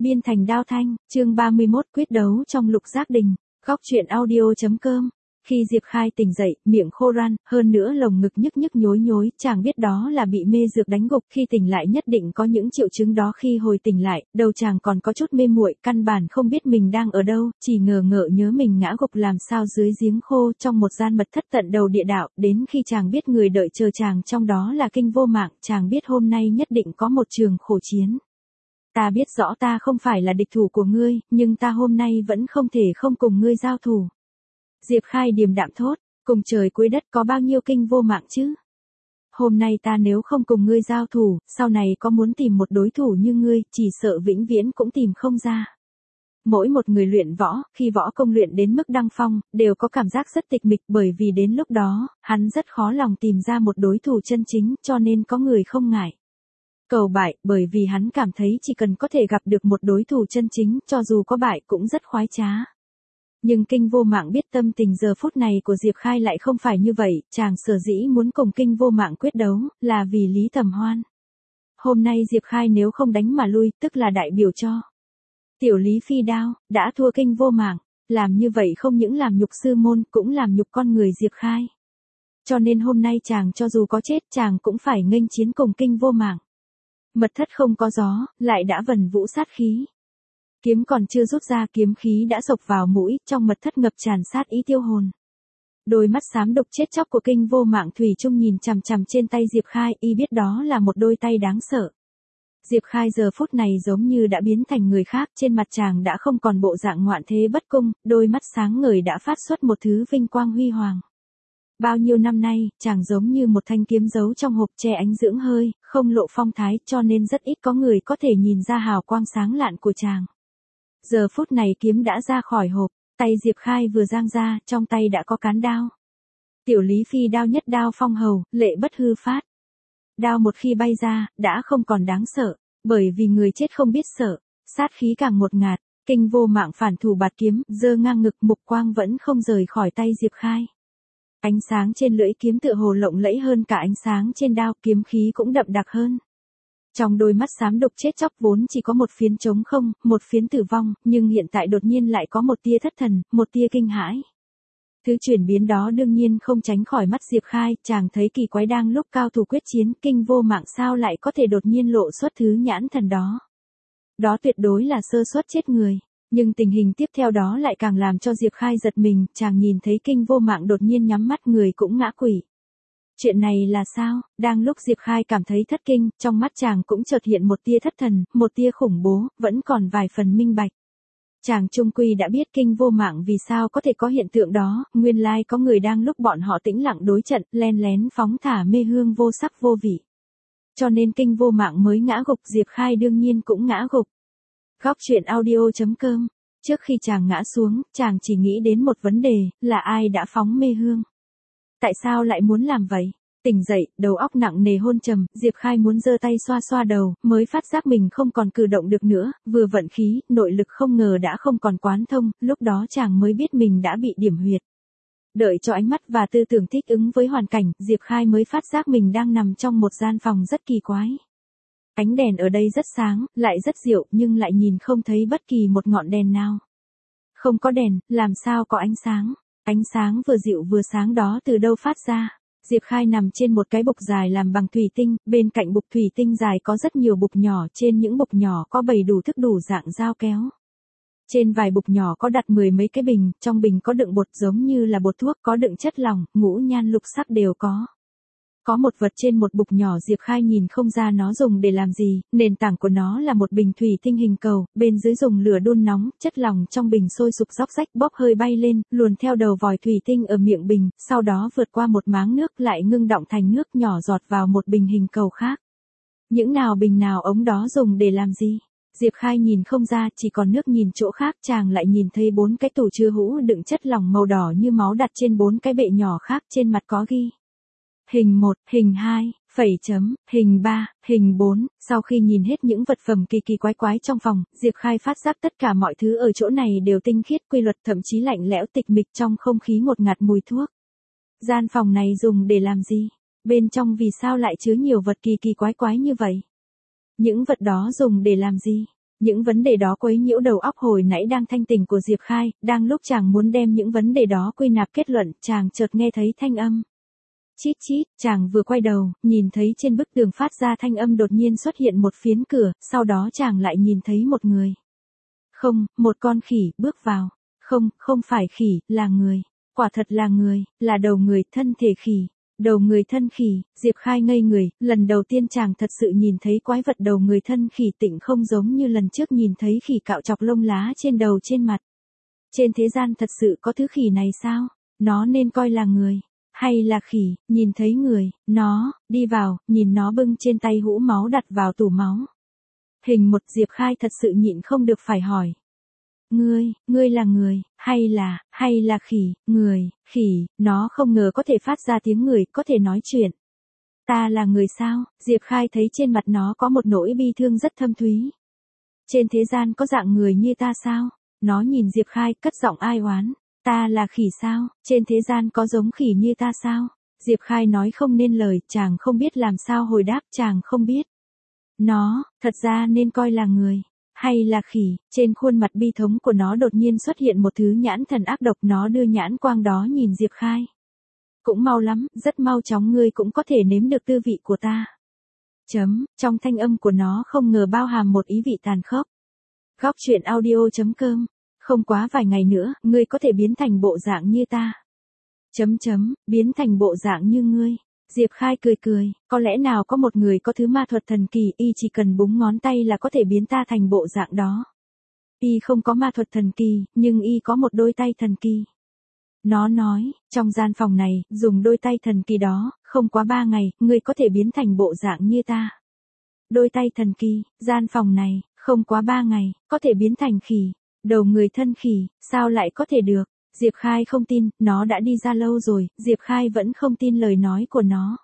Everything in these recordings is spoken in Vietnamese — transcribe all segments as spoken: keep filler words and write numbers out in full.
Biên thành Đao Thanh, chương ba mươi mốt quyết đấu trong Lục Giác Đình, góc truyện audio.com. Khi Diệp Khai tỉnh dậy, miệng khô ran, hơn nữa lồng ngực nhức nhức nhối nhối, chàng biết đó là bị mê dược đánh gục, khi tỉnh lại nhất định có những triệu chứng đó. Khi hồi tỉnh lại, đầu chàng còn có chút mê muội, căn bản không biết mình đang ở đâu, chỉ ngờ ngợ nhớ mình ngã gục làm sao dưới giếng khô trong một gian mật thất tận đầu địa đạo. Đến khi chàng biết người đợi chờ chàng trong đó là Kinh Vô Mạng, chàng biết hôm nay nhất định có một trường khổ chiến. Ta biết rõ ta không phải là địch thủ của ngươi, nhưng ta hôm nay vẫn không thể không cùng ngươi giao thủ. Diệp Khai điềm đạm thốt, cùng trời cuối đất có bao nhiêu Kinh Vô Mạng chứ? Hôm nay ta nếu không cùng ngươi giao thủ, sau này có muốn tìm một đối thủ như ngươi, chỉ sợ vĩnh viễn cũng tìm không ra. Mỗi một người luyện võ, khi võ công luyện đến mức đăng phong, đều có cảm giác rất tịch mịch, bởi vì đến lúc đó, hắn rất khó lòng tìm ra một đối thủ chân chính, cho nên có người không ngại cầu bại, bởi vì hắn cảm thấy chỉ cần có thể gặp được một đối thủ chân chính, cho dù có bại cũng rất khoái trá. Nhưng Kinh Vô Mạng biết tâm tình giờ phút này của Diệp Khai lại không phải như vậy, chàng sở dĩ muốn cùng Kinh Vô Mạng quyết đấu, là vì Lý Tầm Hoan. Hôm nay Diệp Khai nếu không đánh mà lui, tức là đại biểu cho tiểu Lý Phi Đao, đã thua Kinh Vô Mạng, làm như vậy không những làm nhục sư môn, cũng làm nhục con người Diệp Khai. Cho nên hôm nay chàng cho dù có chết, chàng cũng phải nghênh chiến cùng Kinh Vô Mạng. Mật thất không có gió, lại đã vần vũ sát khí. Kiếm còn chưa rút ra, kiếm khí đã xộc vào mũi, trong mật thất ngập tràn sát ý tiêu hồn. Đôi mắt xám độc chết chóc của Kinh Vô Mạng thủy chung nhìn chằm chằm trên tay Diệp Khai, y biết đó là một đôi tay đáng sợ. Diệp Khai giờ phút này giống như đã biến thành người khác, trên mặt chàng đã không còn bộ dạng ngoạn thế bất cung, đôi mắt sáng ngời đã phát xuất một thứ vinh quang huy hoàng. Bao nhiêu năm nay, chàng giống như một thanh kiếm giấu trong hộp che ánh dưỡng hơi, không lộ phong thái, cho nên rất ít có người có thể nhìn ra hào quang sáng lạn của chàng. Giờ phút này kiếm đã ra khỏi hộp, tay Diệp Khai vừa giang ra, trong tay đã có cán đao. Tiểu Lý Phi Đao nhất đao phong hầu, lệ bất hư phát. Đao một khi bay ra, đã không còn đáng sợ, bởi vì người chết không biết sợ, sát khí càng ngột ngạt. Kinh Vô Mạng phản thủ bạt kiếm, giơ ngang ngực, mục quang vẫn không rời khỏi tay Diệp Khai. Ánh sáng trên lưỡi kiếm tựa hồ lộng lẫy hơn cả ánh sáng trên đao, kiếm khí cũng đậm đặc hơn. Trong đôi mắt xám độc chết chóc vốn chỉ có một phiến trống không, một phiến tử vong, nhưng hiện tại đột nhiên lại có một tia thất thần, một tia kinh hãi. Thứ chuyển biến đó đương nhiên không tránh khỏi mắt Diệp Khai, chàng thấy kỳ quái, đang lúc cao thủ quyết chiến, Kinh Vô Mạng sao lại có thể đột nhiên lộ xuất thứ nhãn thần đó. Đó tuyệt đối là sơ suất chết người. Nhưng tình hình tiếp theo đó lại càng làm cho Diệp Khai giật mình, chàng nhìn thấy Kinh Vô Mạng đột nhiên nhắm mắt, người cũng ngã quỵ. Chuyện này là sao? Đang lúc Diệp Khai cảm thấy thất kinh, trong mắt chàng cũng chợt hiện một tia thất thần, một tia khủng bố, vẫn còn vài phần minh bạch. Chàng chung quy đã biết Kinh Vô Mạng vì sao có thể có hiện tượng đó, nguyên lai có người đang lúc bọn họ tĩnh lặng đối trận, len lén phóng thả mê hương vô sắc vô vị. Cho nên Kinh Vô Mạng mới ngã gục, Diệp Khai đương nhiên cũng ngã gục. Góc truyện audio.com. Trước khi chàng ngã xuống, chàng chỉ nghĩ đến một vấn đề, là ai đã phóng mê hương? Tại sao lại muốn làm vậy? Tỉnh dậy, đầu óc nặng nề hôn trầm, Diệp Khai muốn giơ tay xoa xoa đầu, mới phát giác mình không còn cử động được nữa, vừa vận khí, nội lực không ngờ đã không còn quán thông, lúc đó chàng mới biết mình đã bị điểm huyệt. Đợi cho ánh mắt và tư tưởng thích ứng với hoàn cảnh, Diệp Khai mới phát giác mình đang nằm trong một gian phòng rất kỳ quái. Ánh đèn ở đây rất sáng, lại rất dịu, nhưng lại nhìn không thấy bất kỳ một ngọn đèn nào. Không có đèn, làm sao có ánh sáng? Ánh sáng vừa dịu vừa sáng đó từ đâu phát ra? Diệp Khai nằm trên một cái bục dài làm bằng thủy tinh, bên cạnh bục thủy tinh dài có rất nhiều bục nhỏ, trên những bục nhỏ có bày đủ thức đủ dạng dao kéo. Trên vài bục nhỏ có đặt mười mấy cái bình, trong bình có đựng bột giống như là bột thuốc, có đựng chất lỏng, ngũ nhan lục sắc đều có. Có một vật trên một bục nhỏ, Diệp Khai nhìn không ra nó dùng để làm gì, nền tảng của nó là một bình thủy tinh hình cầu, bên dưới dùng lửa đun nóng, chất lỏng trong bình sôi sục róc rách bốc hơi bay lên, luồn theo đầu vòi thủy tinh ở miệng bình, sau đó vượt qua một máng nước lại ngưng đọng thành nước nhỏ giọt vào một bình hình cầu khác. Những nào bình nào ống đó dùng để làm gì? Diệp Khai nhìn không ra, chỉ còn nước nhìn chỗ khác, chàng lại nhìn thấy bốn cái tủ chứa hũ đựng chất lỏng màu đỏ như máu đặt trên bốn cái bệ nhỏ khác, trên mặt có ghi hình một, hình hai, phẩy chấm, hình ba, hình bốn, sau khi nhìn hết những vật phẩm kỳ kỳ quái quái trong phòng, Diệp Khai phát giác tất cả mọi thứ ở chỗ này đều tinh khiết, quy luật, thậm chí lạnh lẽo tịch mịch, trong không khí ngột ngạt mùi thuốc. Gian phòng này dùng để làm gì? Bên trong vì sao lại chứa nhiều vật kỳ kỳ quái quái như vậy? Những vật đó dùng để làm gì? Những vấn đề đó quấy nhiễu đầu óc hồi nãy đang thanh tỉnh của Diệp Khai, đang lúc chàng muốn đem những vấn đề đó quy nạp kết luận, chàng chợt nghe thấy thanh âm. Chít chít, chàng vừa quay đầu, nhìn thấy trên bức tường phát ra thanh âm đột nhiên xuất hiện một phiến cửa, sau đó chàng lại nhìn thấy một người. Không, một con khỉ, bước vào. Không, không phải khỉ, là người. Quả thật là người, là đầu người, thân thể khỉ. Đầu người thân khỉ, Diệp Khai ngây người, lần đầu tiên chàng thật sự nhìn thấy quái vật đầu người thân khỉ tịnh không giống như lần trước nhìn thấy khỉ cạo chọc lông lá trên đầu trên mặt. Trên thế gian thật sự có thứ khỉ này sao? Nó nên coi là người, hay là khỉ, nhìn thấy người, nó, đi vào, nhìn nó bưng trên tay hũ máu đặt vào tủ máu. Hình một Diệp Khai thật sự nhịn không được phải hỏi. Ngươi, ngươi là người, hay là, hay là khỉ, người, khỉ, nó không ngờ có thể phát ra tiếng người, có thể nói chuyện. Ta là người sao? Diệp Khai thấy trên mặt nó có một nỗi bi thương rất thâm thúy. Trên thế gian có dạng người như ta sao? Nó nhìn Diệp Khai, cất giọng ai oán. Ta là khỉ sao? Trên thế gian có giống khỉ như ta sao? Diệp Khai nói không nên lời, chàng không biết làm sao hồi đáp, chàng không biết. Nó, thật ra nên coi là người. Hay là khỉ, trên khuôn mặt bi thống của nó đột nhiên xuất hiện một thứ nhãn thần ác độc, nó đưa nhãn quang đó nhìn Diệp Khai. Cũng mau lắm, rất mau chóng ngươi cũng có thể nếm được tư vị của ta. Chấm, trong thanh âm của nó không ngờ bao hàm một ý vị tàn khốc. Góc truyện audio.com, không quá vài ngày nữa, ngươi có thể biến thành bộ dạng như ta. Chấm chấm, biến thành bộ dạng như ngươi. Diệp Khai cười cười, có lẽ nào có một người có thứ ma thuật thần kỳ, y chỉ cần búng ngón tay là có thể biến ta thành bộ dạng đó. Y không có ma thuật thần kỳ, nhưng y có một đôi tay thần kỳ. Nó nói, trong gian phòng này, dùng đôi tay thần kỳ đó, không quá ba ngày, ngươi có thể biến thành bộ dạng như ta. Đôi tay thần kỳ, gian phòng này, không quá ba ngày, có thể biến thành khỉ. Đầu người thân khỉ, sao lại có thể được? Diệp Khai không tin, nó đã đi ra lâu rồi, Diệp Khai vẫn không tin lời nói của nó.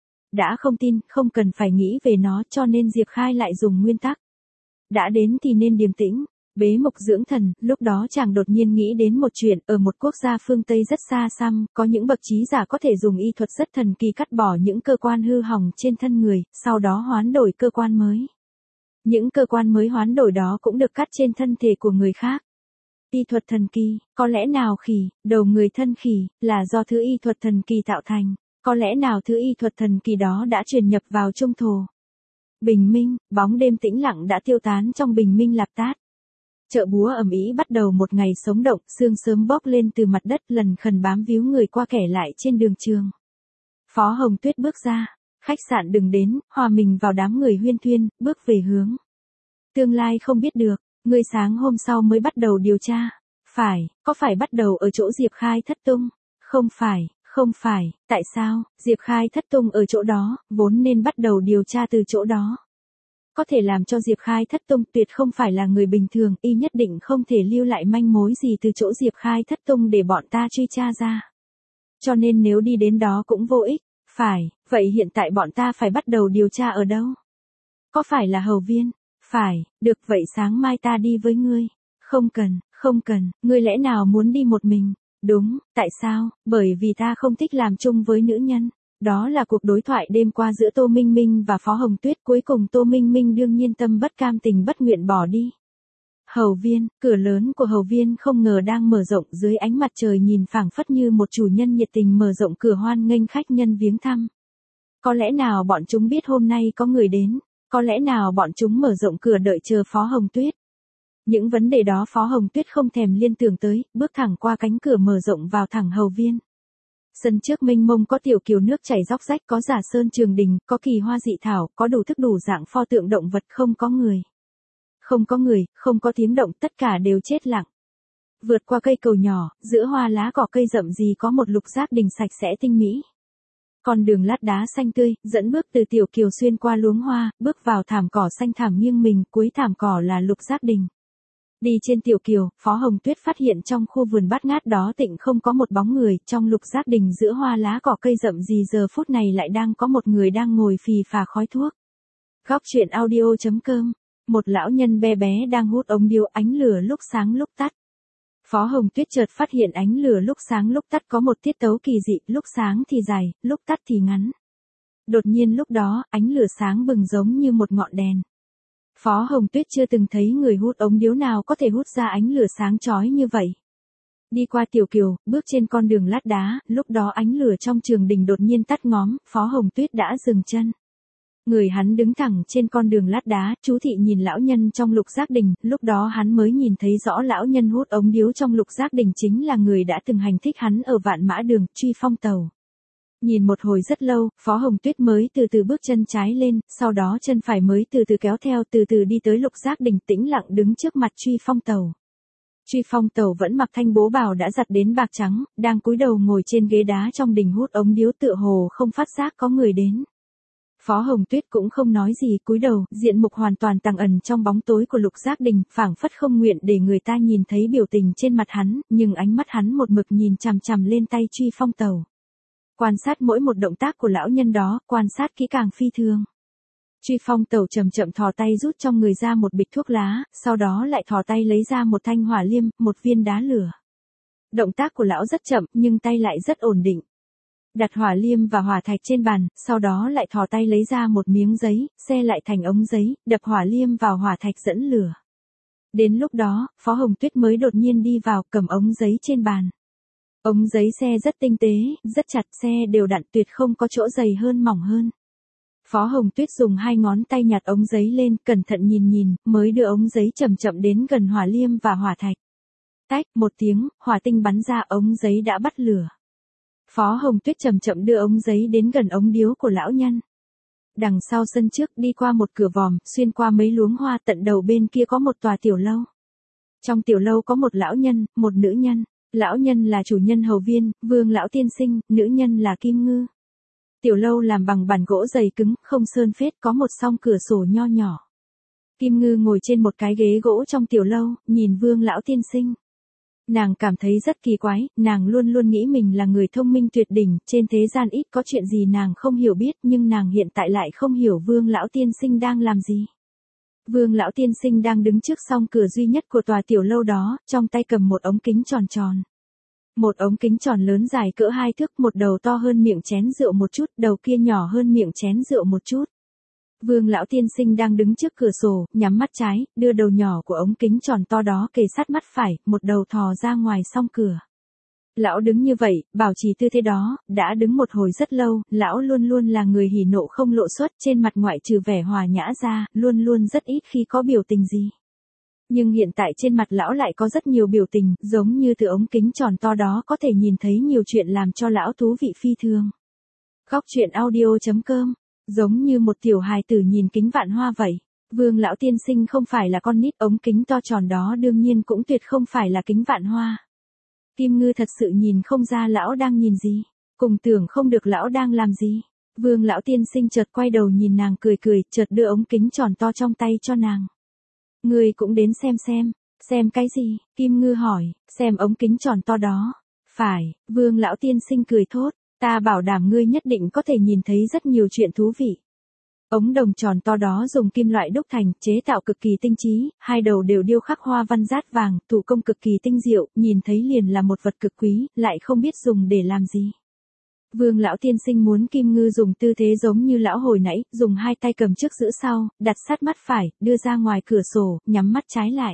Đã không tin, không cần phải nghĩ về nó, cho nên Diệp Khai lại dùng nguyên tắc. Đã đến thì nên điềm tĩnh, bế mục dưỡng thần, lúc đó chàng đột nhiên nghĩ đến một chuyện, ở một quốc gia phương Tây rất xa xăm, có những bậc trí giả có thể dùng y thuật rất thần kỳ cắt bỏ những cơ quan hư hỏng trên thân người, sau đó hoán đổi cơ quan mới. Những cơ quan mới hoán đổi đó cũng được cắt trên thân thể của người khác. Y thuật thần kỳ, có lẽ nào khỉ, đầu người thân khỉ, là do thứ y thuật thần kỳ tạo thành, có lẽ nào thứ y thuật thần kỳ đó đã truyền nhập vào trung thổ. Bình minh, bóng đêm tĩnh lặng đã tiêu tán trong bình minh lạp tát. Chợ búa ầm ĩ bắt đầu một ngày sống động, sương sớm bốc lên từ mặt đất lần khần bám víu người qua kẻ lại trên đường trường. Phó Hồng Tuyết bước ra, khách sạn đừng đến, hòa mình vào đám người huyên thuyên, bước về hướng. Tương lai không biết được. Ngươi sáng hôm sau mới bắt đầu điều tra. Phải, có phải bắt đầu ở chỗ Diệp Khai thất tung? Không phải, không phải, tại sao? Diệp Khai thất tung ở chỗ đó, vốn nên bắt đầu điều tra từ chỗ đó. Có thể làm cho Diệp Khai thất tung tuyệt không phải là người bình thường, y nhất định không thể lưu lại manh mối gì từ chỗ Diệp Khai thất tung để bọn ta truy tra ra. Cho nên nếu đi đến đó cũng vô ích. Phải, vậy hiện tại bọn ta phải bắt đầu điều tra ở đâu? Có phải là Hầu Viên? Phải, được vậy sáng mai ta đi với ngươi. Không cần, không cần, ngươi lẽ nào muốn đi một mình? Đúng, tại sao? Bởi vì ta không thích làm chung với nữ nhân. Đó là cuộc đối thoại đêm qua giữa Tô Minh Minh và Phó Hồng Tuyết, cuối cùng Tô Minh Minh đương nhiên tâm bất cam tình bất nguyện bỏ đi. Hầu Viên, cửa lớn của Hầu Viên không ngờ đang mở rộng dưới ánh mặt trời nhìn phảng phất như một chủ nhân nhiệt tình mở rộng cửa hoan nghênh khách nhân viếng thăm. Có lẽ nào bọn chúng biết hôm nay có người đến? Có lẽ nào bọn chúng mở rộng cửa đợi chờ Phó Hồng Tuyết? Những vấn đề đó Phó Hồng Tuyết không thèm liên tưởng tới, bước thẳng qua cánh cửa mở rộng vào thẳng Hầu Viên. Sân trước mênh mông có tiểu kiều nước chảy róc rách, có giả sơn trường đình, có kỳ hoa dị thảo, có đủ thức đủ dạng pho tượng động vật, không có người. Không có người, không có tiếng động, tất cả đều chết lặng. Vượt qua cây cầu nhỏ, giữa hoa lá cỏ cây rậm rì có một lục giác đình sạch sẽ tinh mỹ. Con đường lát đá xanh tươi, dẫn bước từ tiểu kiều xuyên qua luống hoa, bước vào thảm cỏ xanh thảm nghiêng mình, cuối thảm cỏ là lục giác đình. Đi trên tiểu kiều, Phó Hồng Tuyết phát hiện trong khu vườn bát ngát đó tịnh không có một bóng người, trong lục giác đình giữa hoa lá cỏ cây rậm rì giờ phút này lại đang có một người đang ngồi phì phà khói thuốc. Góc truyện audio.com, một lão nhân bé bé đang hút ống điếu, ánh lửa lúc sáng lúc tắt. Phó Hồng Tuyết chợt phát hiện ánh lửa lúc sáng lúc tắt có một tiết tấu kỳ dị, lúc sáng thì dài, lúc tắt thì ngắn. Đột nhiên lúc đó, ánh lửa sáng bừng giống như một ngọn đèn. Phó Hồng Tuyết chưa từng thấy người hút ống điếu nào có thể hút ra ánh lửa sáng chói như vậy. Đi qua tiểu kiều, bước trên con đường lát đá, lúc đó ánh lửa trong trường đình đột nhiên tắt ngóm, Phó Hồng Tuyết đã dừng chân. Người hắn đứng thẳng trên con đường lát đá, chú thị nhìn lão nhân trong lục giác đình, lúc đó hắn mới nhìn thấy rõ lão nhân hút ống điếu trong lục giác đình chính là người đã từng hành thích hắn ở Vạn Mã Đường, Truy Phong Tầu. Nhìn một hồi rất lâu, Phó Hồng Tuyết mới từ từ bước chân trái lên, sau đó chân phải mới từ từ kéo theo từ từ đi tới lục giác đình tĩnh lặng đứng trước mặt Truy Phong Tầu. Truy Phong Tầu vẫn mặc thanh bố bào đã giặt đến bạc trắng, đang cúi đầu ngồi trên ghế đá trong đình hút ống điếu tựa hồ không phát giác có người đến. Phó Hồng Tuyết cũng không nói gì, cúi đầu, diện mục hoàn toàn tàng ẩn trong bóng tối của lục giác đình, phảng phất không nguyện để người ta nhìn thấy biểu tình trên mặt hắn, nhưng ánh mắt hắn một mực nhìn chằm chằm lên tay Truy Phong Tầu. Quan sát mỗi một động tác của lão nhân đó, quan sát kỹ càng phi thường. Truy Phong Tầu chậm chậm thò tay rút trong người ra một bịch thuốc lá, sau đó lại thò tay lấy ra một thanh hỏa liêm, một viên đá lửa. Động tác của lão rất chậm, nhưng tay lại rất ổn định. Đặt hỏa liêm và hỏa thạch trên bàn, sau đó lại thò tay lấy ra một miếng giấy, xe lại thành ống giấy, đập hỏa liêm vào hỏa thạch dẫn lửa. Đến lúc đó, Phó Hồng Tuyết mới đột nhiên đi vào, cầm ống giấy trên bàn. Ống giấy xe rất tinh tế, rất chặt, xe đều đặn, tuyệt không có chỗ dày hơn mỏng hơn. Phó Hồng Tuyết dùng hai ngón tay nhặt ống giấy lên, cẩn thận nhìn nhìn, mới đưa ống giấy chậm chậm đến gần hỏa liêm và hỏa thạch. Tách, một tiếng, hỏa tinh bắn ra, ống giấy đã bắt lửa. Phó Hồng Tuyết chậm chậm đưa ống giấy đến gần ống điếu của lão nhân. Đằng sau sân trước, đi qua một cửa vòm, xuyên qua mấy luống hoa, tận đầu bên kia có một tòa tiểu lâu. Trong tiểu lâu có một lão nhân, một nữ nhân. Lão nhân là chủ nhân hầu viên, Vương lão tiên sinh, nữ nhân là Kim Ngư. Tiểu lâu làm bằng bản gỗ dày cứng, không sơn phết, có một song cửa sổ nho nhỏ. Kim Ngư ngồi trên một cái ghế gỗ trong tiểu lâu, nhìn Vương lão tiên sinh. Nàng cảm thấy rất kỳ quái, nàng luôn luôn nghĩ mình là người thông minh tuyệt đỉnh, trên thế gian ít có chuyện gì nàng không hiểu biết, nhưng nàng hiện tại lại không hiểu Vương lão tiên sinh đang làm gì. Vương lão tiên sinh đang đứng trước song cửa duy nhất của tòa tiểu lâu đó, trong tay cầm một ống kính tròn tròn. Một ống kính tròn lớn dài cỡ hai thước, một đầu to hơn miệng chén rượu một chút, đầu kia nhỏ hơn miệng chén rượu một chút. Vương lão tiên sinh đang đứng trước cửa sổ, nhắm mắt trái, đưa đầu nhỏ của ống kính tròn to đó kề sát mắt phải, một đầu thò ra ngoài song cửa. Lão đứng như vậy, bảo trì tư thế đó, đã đứng một hồi rất lâu, lão luôn luôn là người hỉ nộ không lộ xuất, trên mặt ngoại trừ vẻ hòa nhã ra, luôn luôn rất ít khi có biểu tình gì. Nhưng hiện tại trên mặt lão lại có rất nhiều biểu tình, giống như từ ống kính tròn to đó có thể nhìn thấy nhiều chuyện làm cho lão thú vị phi thường. Góc truyện audio chấm com, giống như một tiểu hài tử nhìn kính vạn hoa vậy. Vương lão tiên sinh không phải là con nít, ống kính to tròn đó đương nhiên cũng tuyệt không phải là kính vạn hoa. Kim Ngư thật sự nhìn không ra lão đang nhìn gì, cùng tưởng không được lão đang làm gì. Vương lão tiên sinh chợt quay đầu nhìn nàng cười cười, chợt đưa ống kính tròn to trong tay cho nàng. Ngươi cũng đến xem xem, xem cái gì? Kim Ngư hỏi, xem ống kính tròn to đó. Phải, Vương lão tiên sinh cười thốt, ta bảo đảm ngươi nhất định có thể nhìn thấy rất nhiều chuyện thú vị. Ống đồng tròn to đó dùng kim loại đúc thành, chế tạo cực kỳ tinh trí, hai đầu đều điêu khắc hoa văn rát vàng, thủ công cực kỳ tinh diệu, nhìn thấy liền là một vật cực quý, lại không biết dùng để làm gì. Vương lão tiên sinh muốn Kim Ngư dùng tư thế giống như lão hồi nãy, dùng hai tay cầm trước giữ sau, đặt sát mắt phải, đưa ra ngoài cửa sổ, nhắm mắt trái lại.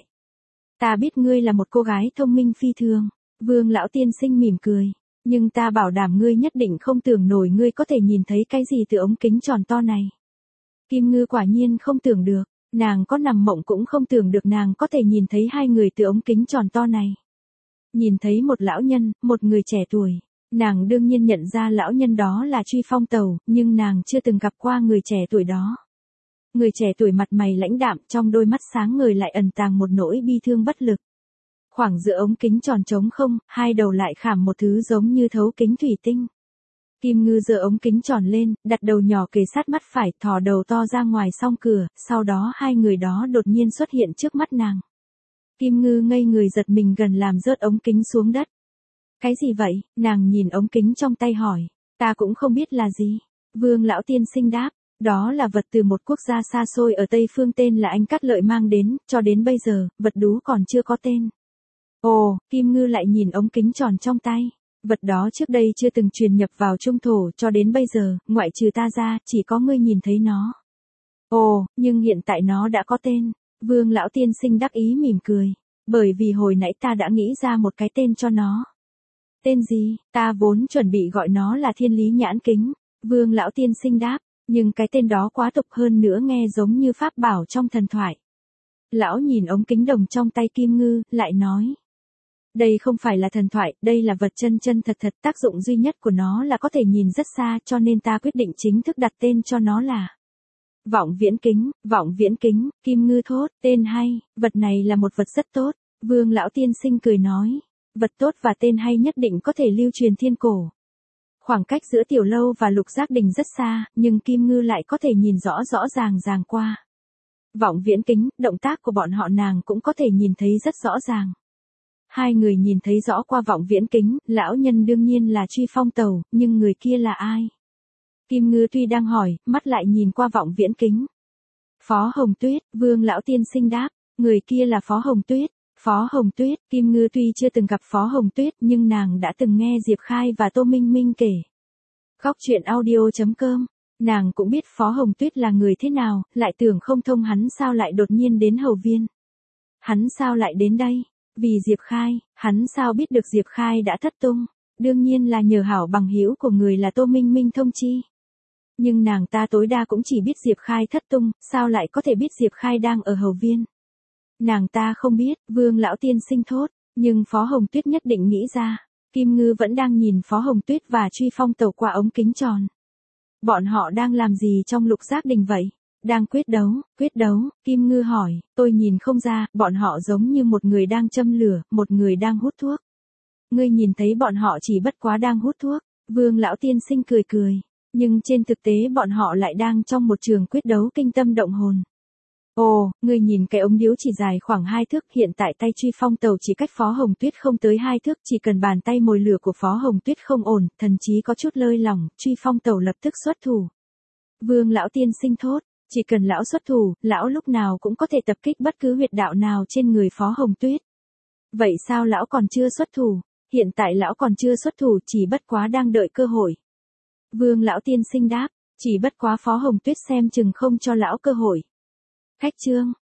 Ta biết ngươi là một cô gái thông minh phi thường. Vương lão tiên sinh mỉm cười. Nhưng ta bảo đảm ngươi nhất định không tưởng nổi ngươi có thể nhìn thấy cái gì từ ống kính tròn to này. Kim Ngư quả nhiên không tưởng được, nàng có nằm mộng cũng không tưởng được nàng có thể nhìn thấy hai người từ ống kính tròn to này. Nhìn thấy một lão nhân, một người trẻ tuổi. Nàng đương nhiên nhận ra lão nhân đó là Truy Phong Tầu, nhưng nàng chưa từng gặp qua người trẻ tuổi đó. Người trẻ tuổi mặt mày lãnh đạm, trong đôi mắt sáng ngời lại ẩn tàng một nỗi bi thương bất lực. Khoảng giữa ống kính tròn trống không, hai đầu lại khảm một thứ giống như thấu kính thủy tinh. Kim Ngư giơ ống kính tròn lên, đặt đầu nhỏ kề sát mắt phải, thò đầu to ra ngoài song cửa, sau đó hai người đó đột nhiên xuất hiện trước mắt nàng. Kim Ngư ngây người giật mình gần làm rớt ống kính xuống đất. Cái gì vậy? Nàng nhìn ống kính trong tay hỏi. Ta cũng không biết là gì. Vương lão tiên sinh đáp. Đó là vật từ một quốc gia xa xôi ở Tây Phương tên là Anh Cát Lợi mang đến, cho đến bây giờ, vật đú còn chưa có tên. Ồ, Kim Ngư lại nhìn ống kính tròn trong tay. Vật đó trước đây chưa từng truyền nhập vào trung thổ, cho đến bây giờ, ngoại trừ ta ra, chỉ có ngươi nhìn thấy nó. Ồ, nhưng hiện tại nó đã có tên. Vương lão tiên sinh đắc ý mỉm cười. Bởi vì hồi nãy ta đã nghĩ ra một cái tên cho nó. Tên gì? Ta vốn chuẩn bị gọi nó là thiên lý nhãn kính. Vương lão tiên sinh đáp. Nhưng cái tên đó quá tục hơn nữa, nghe giống như pháp bảo trong thần thoại. Lão nhìn ống kính đồng trong tay Kim Ngư, lại nói. Đây không phải là thần thoại, đây là vật chân chân thật thật, tác dụng duy nhất của nó là có thể nhìn rất xa, cho nên ta quyết định chính thức đặt tên cho nó là Vọng Viễn Kính. Vọng Viễn Kính. Kim Ngư thốt, tên hay, vật này là một vật rất tốt. Vương lão tiên sinh cười nói, vật tốt và tên hay nhất định có thể lưu truyền thiên cổ. Khoảng cách giữa Tiểu Lâu và Lục Giác Đình rất xa, nhưng Kim Ngư lại có thể nhìn rõ rõ ràng ràng qua Vọng Viễn Kính, động tác của bọn họ nàng cũng có thể nhìn thấy rất rõ ràng. Hai người nhìn thấy rõ qua Vọng Viễn Kính, lão nhân đương nhiên là Truy Phong Tầu, nhưng người kia là ai? Kim Ngư tuy đang hỏi, mắt lại nhìn qua Vọng Viễn Kính. Phó Hồng Tuyết. Vương lão tiên sinh đáp, người kia là Phó Hồng Tuyết. Phó Hồng Tuyết. Kim Ngư tuy chưa từng gặp Phó Hồng Tuyết, nhưng nàng đã từng nghe Diệp Khai và Tô Minh Minh kể. Góc truyện audio chấm com. Nàng cũng biết Phó Hồng Tuyết là người thế nào, lại tưởng không thông hắn sao lại đột nhiên đến Hầu Viên. Hắn sao lại đến đây? Vì Diệp Khai. Hắn sao biết được Diệp Khai đã thất tung? Đương nhiên là nhờ hảo bằng hữu của người là Tô Minh Minh thông chi. Nhưng nàng ta tối đa cũng chỉ biết Diệp Khai thất tung, sao lại có thể biết Diệp Khai đang ở Hầu Viên? Nàng ta không biết. Vương lão tiên sinh thốt, nhưng Phó Hồng Tuyết nhất định nghĩ ra. Kim Ngư vẫn đang nhìn Phó Hồng Tuyết và Truy Phong Tầu qua ống kính tròn. Bọn họ đang làm gì trong Lục Giác Đình vậy? Đang quyết đấu. Quyết đấu? Kim Ngư hỏi. Tôi nhìn không ra, bọn họ giống như một người đang châm lửa, một người đang hút thuốc. Ngươi nhìn thấy bọn họ chỉ bất quá đang hút thuốc. Vương lão tiên sinh cười cười. Nhưng trên thực tế bọn họ lại đang trong một trường quyết đấu kinh tâm động hồn. Ồ, ngươi nhìn cái ống điếu chỉ dài khoảng hai thước, hiện tại tay Truy Phong Tầu chỉ cách Phó Hồng Tuyết không tới hai thước, chỉ cần bàn tay mồi lửa của Phó Hồng Tuyết không ổn, thần chí có chút lơi lỏng, Truy Phong Tầu lập tức xuất thủ. Vương lão tiên sinh thốt, chỉ cần lão xuất thủ, lão lúc nào cũng có thể tập kích bất cứ huyệt đạo nào trên người Phó Hồng Tuyết. Vậy sao lão còn chưa xuất thủ? Hiện tại lão còn chưa xuất thủ, chỉ bất quá đang đợi cơ hội. Vương lão tiên sinh đáp, chỉ bất quá Phó Hồng Tuyết xem chừng không cho lão cơ hội. Khách trương.